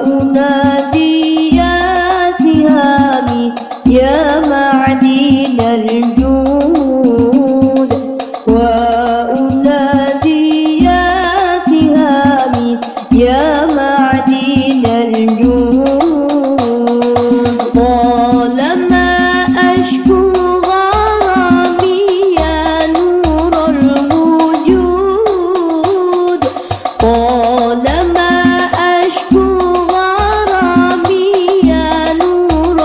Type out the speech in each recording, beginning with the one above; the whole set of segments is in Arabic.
وأنادي يا تهامي يا معدن الجود، وأنادي يا تهامي يا معدن الجود. طالما أشكو غرامي يا نور الوجود، طالما أشكو غرامي يا نور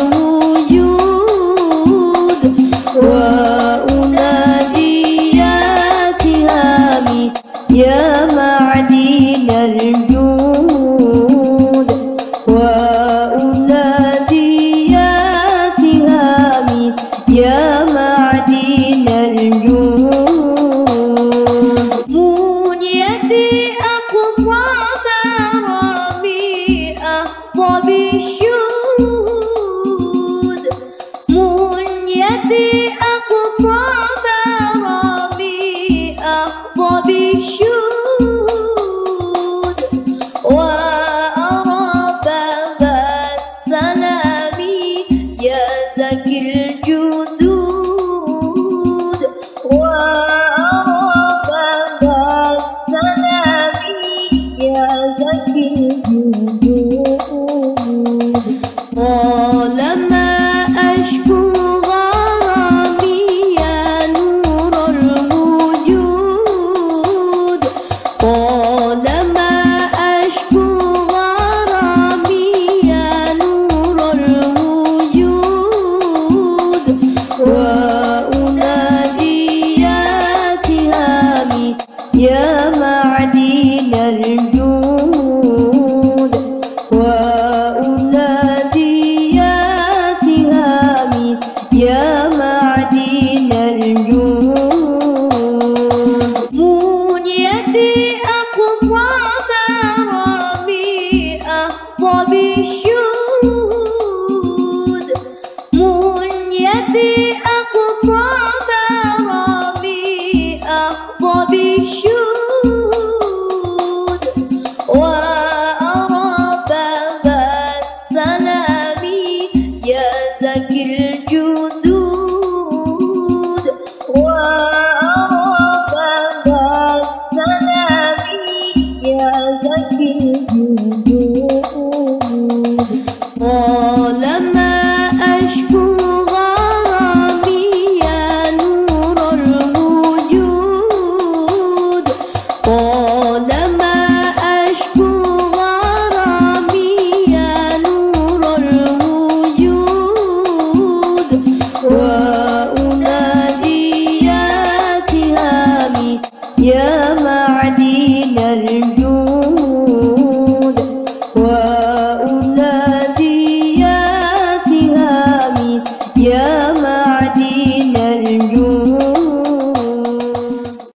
الوجود، وأنادي يا تهامي يا معدن الجود، وأنادي يا تهامي يا معدن الجود. منيتي أقصى مرامي أحظى بالشهود، منيتي أقصى مرامي أحظى بالشهود، وأرى باب السلام يا زكي الجدود، وأرى باب السلام يا زكي الجدود. طالما أشكو غرامي يا نور الوجود، طالما أشكو غرامي يا نور الوجود، وأنادي يا تهامي يا معدن الجود، وأنادي يا تهامي يا معدن الجود. منيتي أقصى مرامي أحظى بالشهود، منيتي أقصى مرامي أحظى بالشهود، وأرى باب السلام يا زكي الجدود، وأرى باب السلام يا زكي الجدود. طالما أشكو غرامي يا نور الوجود، طالما أشكو غرامي يا نور الوجود، وأنادي يا تهامي يا معدن الجود.